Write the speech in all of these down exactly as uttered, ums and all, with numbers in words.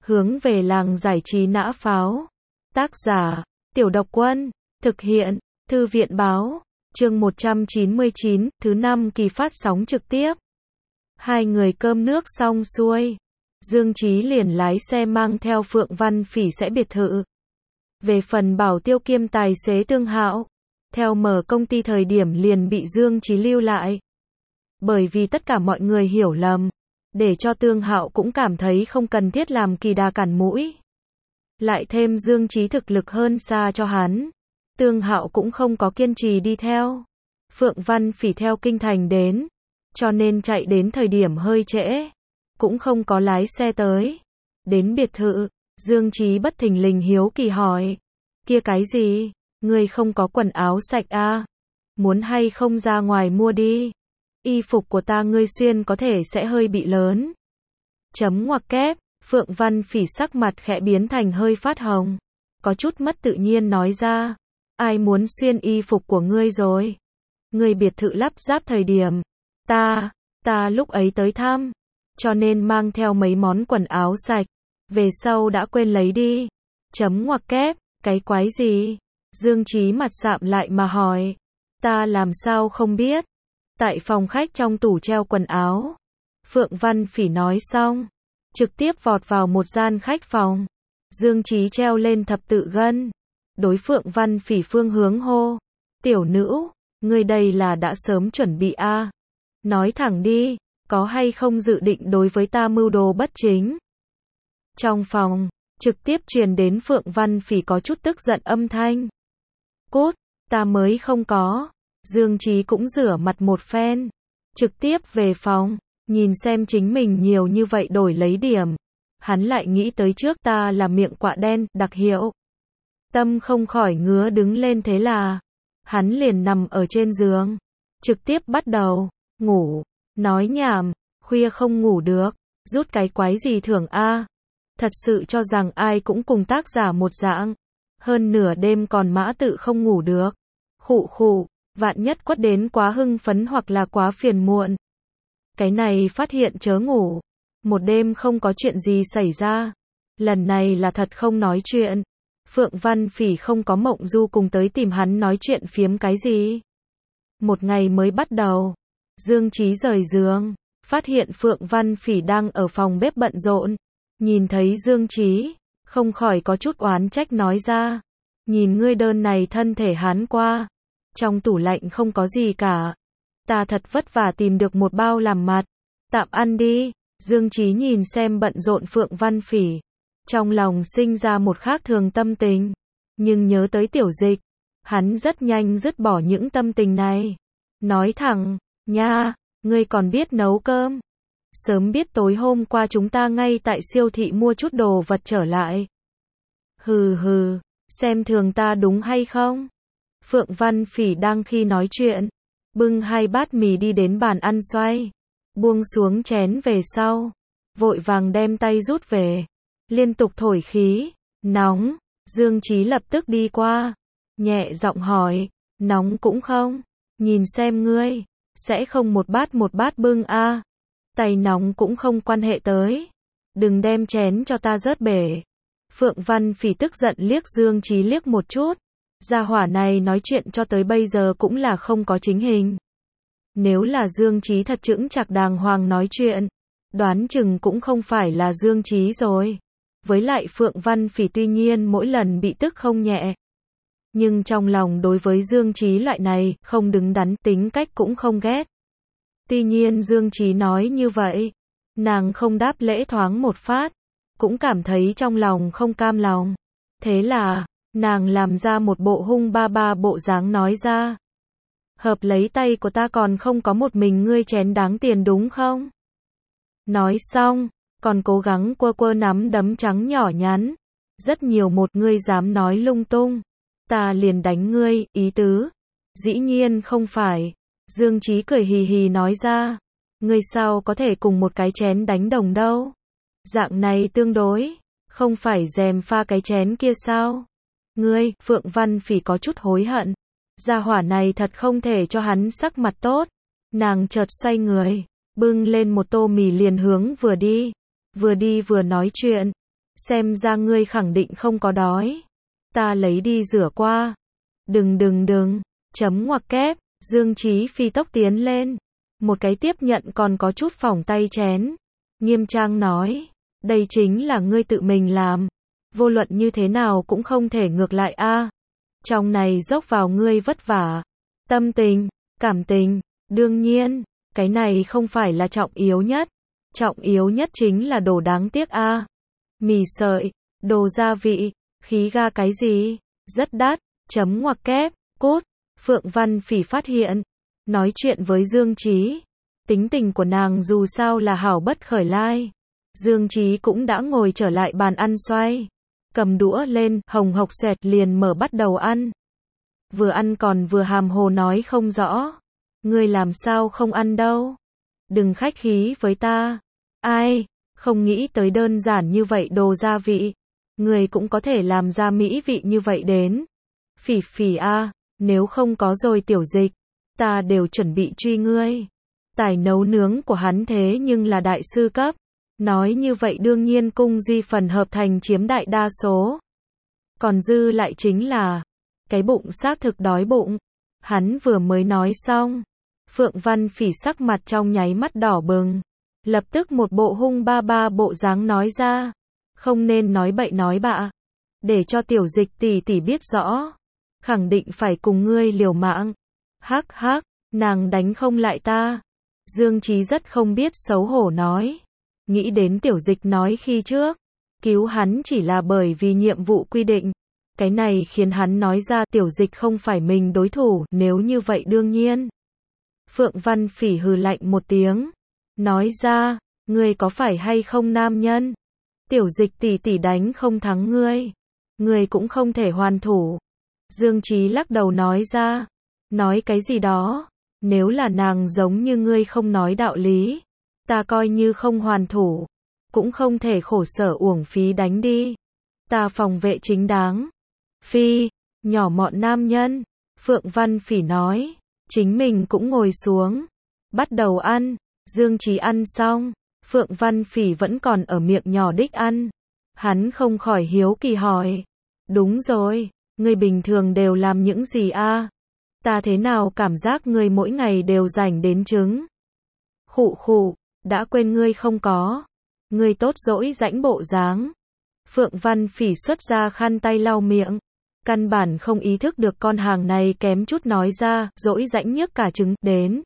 Hướng về làng giải trí nã pháo. Tác giả, Tiểu Độc Quân. Thực hiện, Thư viện Báo. Chương một trăm chín mươi chín, thứ năm kỳ phát sóng trực tiếp. Hai người cơm nước xong xuôi. Dương Chí liền lái xe mang theo Phượng Văn Phỉ sẽ biệt thự. Về phần Bảo Tiêu kiêm tài xế Tương Hạo, theo mở công ty thời điểm liền bị Dương Chí lưu lại. Bởi vì tất cả mọi người hiểu lầm, để cho Tương Hạo cũng cảm thấy không cần thiết làm kỳ đà cản mũi. Lại thêm Dương Chí thực lực hơn xa cho hắn, Tương Hạo cũng không có kiên trì đi theo. Phượng Văn Phỉ theo kinh thành đến, cho nên chạy đến thời điểm hơi trễ, cũng không có lái xe tới. Đến biệt thự, Dương Chí bất thình lình hiếu kỳ hỏi, kia cái gì, ngươi không có quần áo sạch à? Muốn hay không ra ngoài mua đi? Y phục của ta ngươi xuyên có thể sẽ hơi bị lớn. Chấm ngoặc kép, Phượng Văn Phỉ sắc mặt khẽ biến thành hơi phát hồng, có chút mất tự nhiên nói ra, ai muốn xuyên y phục của ngươi rồi? Ngươi biệt thự lắp ráp thời điểm, ta, ta lúc ấy tới thăm, cho nên mang theo mấy món quần áo sạch, về sau đã quên lấy đi. Chấm ngoặc kép, cái quái gì? Dương Chí mặt sạm lại mà hỏi, ta làm sao không biết? Tại phòng khách trong tủ treo quần áo. Phượng Văn Phỉ nói xong, trực tiếp vọt vào một gian khách phòng. Dương Chí treo lên thập tự gân, đối Phượng Văn Phỉ phương hướng hô, tiểu nữ, ngươi đây là đã sớm chuẩn bị a? À? Nói thẳng đi, có hay không dự định đối với ta mưu đồ bất chính? Trong phòng, trực tiếp truyền đến Phượng Văn Phỉ có chút tức giận âm thanh. Cút, ta mới không có. Dương Chí cũng rửa mặt một phen, trực tiếp về phòng, nhìn xem chính mình nhiều như vậy đổi lấy điểm. Hắn lại nghĩ tới trước ta là miệng quạ đen, đặc hiệu. Tâm không khỏi ngứa đứng lên, thế là hắn liền nằm ở trên giường, trực tiếp bắt đầu ngủ. Nói nhảm, khuya không ngủ được, rút cái quái gì thưởng a? Thật sự cho rằng ai cũng cùng tác giả một dạng. Hơn nửa đêm còn mã tự không ngủ được. Khụ khụ, vạn nhất quất đến quá hưng phấn hoặc là quá phiền muộn. Cái này phát hiện chớ ngủ. Một đêm không có chuyện gì xảy ra. Lần này là thật không nói chuyện. Phượng Văn Phỉ không có mộng du cùng tới tìm hắn nói chuyện phiếm cái gì. Một ngày mới bắt đầu, Dương Chí rời giường, phát hiện Phượng Văn Phỉ đang ở phòng bếp bận rộn. Nhìn thấy Dương Chí, không khỏi có chút oán trách nói ra, nhìn ngươi đơn này thân thể hán qua, trong tủ lạnh không có gì cả. Ta thật vất vả tìm được một bao làm mặt, tạm ăn đi. Dương Chí nhìn xem bận rộn Phượng Văn Phỉ, trong lòng sinh ra một khác thường tâm tình, nhưng nhớ tới Tiểu Dịch, hắn rất nhanh dứt bỏ những tâm tình này. Nói thẳng, nha, ngươi còn biết nấu cơm? Sớm biết tối hôm qua chúng ta ngay tại siêu thị mua chút đồ vật trở lại. Hừ hừ, xem thường ta đúng hay không? Phượng Văn Phỉ đang khi nói chuyện, bưng hai bát mì đi đến bàn ăn xoay, buông xuống chén về sau, vội vàng đem tay rút về, liên tục thổi khí, nóng. Dương Chí lập tức đi qua, nhẹ giọng hỏi, nóng cũng không? Nhìn xem ngươi, sẽ không một bát một bát bưng a? À? Tay nóng cũng không quan hệ tới, đừng đem chén cho ta rớt bể. Phượng Văn Phỉ tức giận liếc Dương Chí liếc một chút, gia hỏa này nói chuyện cho tới bây giờ cũng là không có chính hình. Nếu là Dương Chí thật chững chạc đàng hoàng nói chuyện, đoán chừng cũng không phải là Dương Chí rồi. Với lại Phượng Văn Phỉ tuy nhiên mỗi lần bị tức không nhẹ, nhưng trong lòng đối với Dương Chí loại này không đứng đắn tính cách cũng không ghét. Tuy nhiên Dương Chí nói như vậy, nàng không đáp lễ thoáng một phát, cũng cảm thấy trong lòng không cam lòng. Thế là, nàng làm ra một bộ hung ba ba bộ dáng nói ra, hợp lấy tay của ta còn không có một mình ngươi chén đáng tiền đúng không? Nói xong, còn cố gắng quơ quơ nắm đấm trắng nhỏ nhắn, rất nhiều một ngươi dám nói lung tung, ta liền đánh ngươi, ý tứ. Dĩ nhiên không phải. Dương Chí cười hì hì nói ra, ngươi sao có thể cùng một cái chén đánh đồng đâu? Dạng này tương đối, không phải dèm pha cái chén kia sao? Ngươi, Phượng Văn Phỉ có chút hối hận. Gia hỏa này thật không thể cho hắn sắc mặt tốt. Nàng chợt xoay người, bưng lên một tô mì liền hướng vừa đi. Vừa đi vừa nói chuyện. xem ra ngươi khẳng định không có đói. Ta lấy đi rửa qua. Đừng đừng đừng, chấm ngoặc kép, Dương Chí phi tốc tiến lên. Một cái tiếp nhận còn có chút phỏng tay chén. Nghiêm trang nói, đây chính là ngươi tự mình làm. Vô luận như thế nào cũng không thể ngược lại a. Trong này dốc vào ngươi vất vả. Tâm tình, cảm tình, đương nhiên, cái này không phải là trọng yếu nhất. Trọng yếu nhất chính là đồ đáng tiếc a. Mì sợi, đồ gia vị, khí ga cái gì, rất đắt, chấm ngoặc kép, cút. Phượng Văn Phỉ phát hiện, nói chuyện với Dương Chí, tính tình của nàng dù sao là hảo bất khởi lai. Dương Chí cũng đã ngồi trở lại bàn ăn xoay, cầm đũa lên, hồng hộc xoẹt liền mở bắt đầu ăn. Vừa ăn còn vừa hàm hồ nói không rõ, ngươi làm sao không ăn đâu, đừng khách khí với ta. Ai, không nghĩ tới đơn giản như vậy đồ gia vị, người cũng có thể làm ra mỹ vị như vậy đến. Phỉ Phỉ a, nếu không có rồi Tiểu Dịch, ta đều chuẩn bị truy ngươi. Tài nấu nướng của hắn thế nhưng là đại sư cấp. Nói như vậy đương nhiên cung duy phần hợp thành chiếm đại đa số. Còn dư lại chính là, cái bụng xác thực đói bụng. Hắn vừa mới nói xong, Phượng Văn Phỉ sắc mặt trong nháy mắt đỏ bừng. Lập tức một bộ hung ba ba bộ dáng nói ra, không nên nói bậy nói bạ, để cho Tiểu Dịch tỷ tỷ biết rõ, khẳng định phải cùng ngươi liều mạng. Hắc hắc, nàng đánh không lại ta. Dương Chí rất không biết xấu hổ nói, nghĩ đến Tiểu Dịch nói khi trước, cứu hắn chỉ là bởi vì nhiệm vụ quy định. Cái này khiến hắn nói ra Tiểu Dịch không phải mình đối thủ, nếu như vậy đương nhiên. Phượng Văn Phỉ hừ lạnh một tiếng, nói ra, ngươi có phải hay không nam nhân? Tiểu Dịch tỷ tỷ đánh không thắng ngươi, ngươi cũng không thể hoàn thủ. Dương Chí lắc đầu nói ra, nói cái gì đó, nếu là nàng giống như ngươi không nói đạo lý, ta coi như không hoàn thủ, cũng không thể khổ sở uổng phí đánh đi. Ta phòng vệ chính đáng. Phi, nhỏ mọn nam nhân, Phượng Văn Phỉ nói, chính mình cũng ngồi xuống, bắt đầu ăn. Dương Chí ăn xong, Phượng Văn Phỉ vẫn còn ở miệng nhỏ đích ăn. Hắn không khỏi hiếu kỳ hỏi, đúng rồi, ngươi bình thường đều làm những gì a? Ta thế nào cảm giác ngươi mỗi ngày đều rảnh đến trứng. Khụ khụ, đã quên ngươi không có. Ngươi tốt dỗi rãnh bộ dáng. Phượng Văn Phỉ xuất ra khăn tay lau miệng. Căn bản không ý thức được con hàng này kém chút nói ra, dỗi rãnh nhức cả trứng, đến.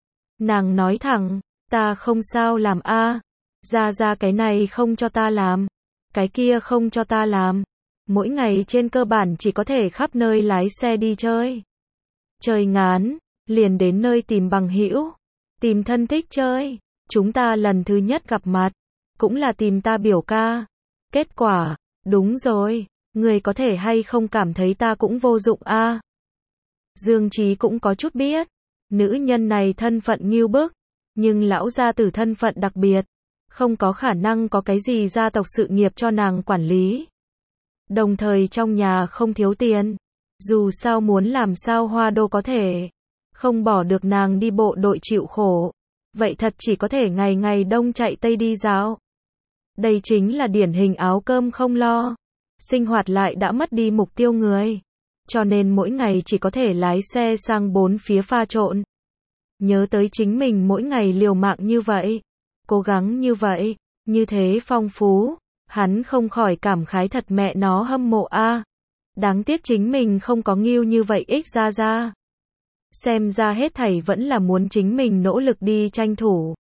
Nàng nói thẳng, ta không sao làm a, ra ra cái này không cho ta làm, cái kia không cho ta làm. Mỗi ngày trên cơ bản chỉ có thể khắp nơi lái xe đi chơi. Chơi ngán, liền đến nơi tìm bằng hữu, tìm thân thích chơi. Chúng ta lần thứ nhất gặp mặt, cũng là tìm ta biểu ca. Kết quả, đúng rồi, người có thể hay không cảm thấy ta cũng vô dụng a? Dương Chí cũng có chút biết, nữ nhân này thân phận nghêu bức, nhưng lão gia tử thân phận đặc biệt, không có khả năng có cái gì gia tộc sự nghiệp cho nàng quản lý. Đồng thời trong nhà không thiếu tiền, dù sao muốn làm sao hoa đô có thể, không bỏ được nàng đi bộ đội chịu khổ, vậy thật chỉ có thể ngày ngày đông chạy tây đi dạo. Đây chính là điển hình áo cơm không lo, sinh hoạt lại đã mất đi mục tiêu người, cho nên mỗi ngày chỉ có thể lái xe sang bốn phía pha trộn. Nhớ tới chính mình mỗi ngày liều mạng như vậy, cố gắng như vậy, như thế phong phú, hắn không khỏi cảm khái thật mẹ nó hâm mộ a. Đáng tiếc chính mình không có nghêu như vậy ích ra ra. Xem ra hết thảy vẫn là muốn chính mình nỗ lực đi tranh thủ.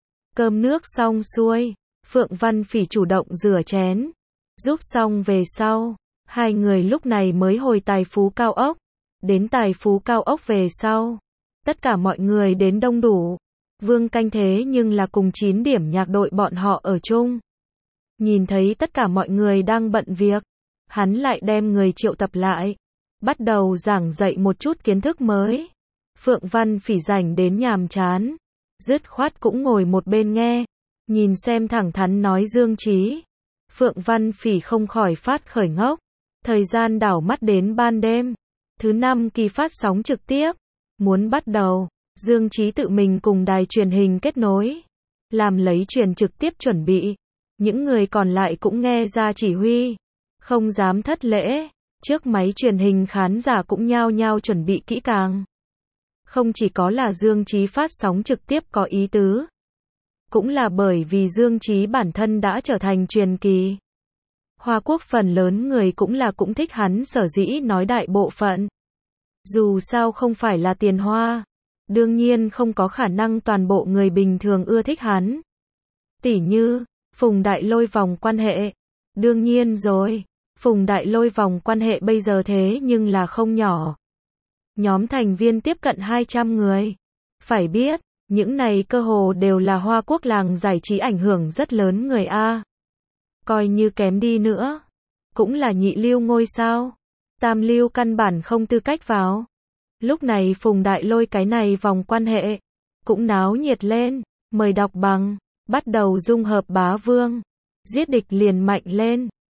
Cơm nước xong xuôi, Phượng Văn Phỉ chủ động rửa chén, giúp xong về sau, hai người lúc này mới hồi Tài Phú Cao Ốc. Đến Tài Phú Cao Ốc về sau, tất cả mọi người đến đông đủ. Vương Canh thế nhưng là cùng chín điểm nhạc đội bọn họ ở chung. Nhìn thấy tất cả mọi người đang bận việc, hắn lại đem người triệu tập lại, bắt đầu giảng dạy một chút kiến thức mới. Phượng Văn Phỉ rảnh đến nhàm chán, dứt khoát cũng ngồi một bên nghe, nhìn xem thẳng thắn nói Dương Chí. Phượng Văn Phỉ không khỏi phát khởi ngốc. Thời gian đảo mắt đến ban đêm, thứ năm kỳ phát sóng trực tiếp muốn bắt đầu. Dương Chí tự mình cùng đài truyền hình kết nối, làm lấy truyền trực tiếp chuẩn bị. Những người còn lại cũng nghe ra chỉ huy, không dám thất lễ. Trước máy truyền hình khán giả cũng nhao nhao chuẩn bị kỹ càng. Không chỉ có là Dương Chí phát sóng trực tiếp có ý tứ, cũng là bởi vì Dương Chí bản thân đã trở thành truyền kỳ. Hoa Quốc phần lớn người cũng là cũng thích hắn, sở dĩ nói đại bộ phận. Dù sao không phải là tiền hoa, đương nhiên không có khả năng toàn bộ người bình thường ưa thích hắn. Tỉ như, Phùng Đại Lôi vòng quan hệ. Đương nhiên rồi, Phùng Đại Lôi vòng quan hệ bây giờ thế nhưng là không nhỏ. Nhóm thành viên tiếp cận hai trăm người. Phải biết, những này cơ hồ đều là Hoa Quốc làng giải trí ảnh hưởng rất lớn người A. Coi như kém đi nữa, cũng là nhị lưu ngôi sao. Tam lưu căn bản không tư cách vào. Lúc này Phùng Đại Lôi cái này vòng quan hệ cũng náo nhiệt lên. Mời đọc bằng, bắt đầu dung hợp bá vương, giết địch liền mạnh lên.